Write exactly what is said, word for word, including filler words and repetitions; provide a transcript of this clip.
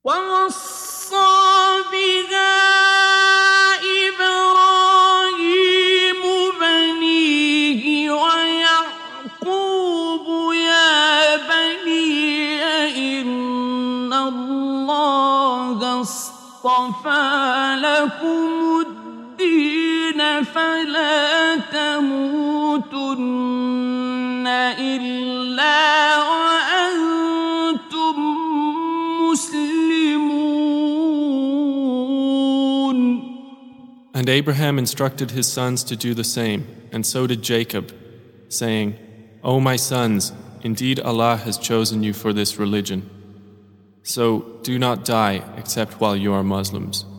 ووصى بها إبراهيم بنيه ويعقوب يا بني إن الله اصطفى لكم الدين فلا تموتن إلا وأنتم مسلمون. And Abraham instructed his sons to do the same, and so did Jacob, saying, O my sons, indeed Allah has chosen you for this religion. So do not die except while you are Muslims.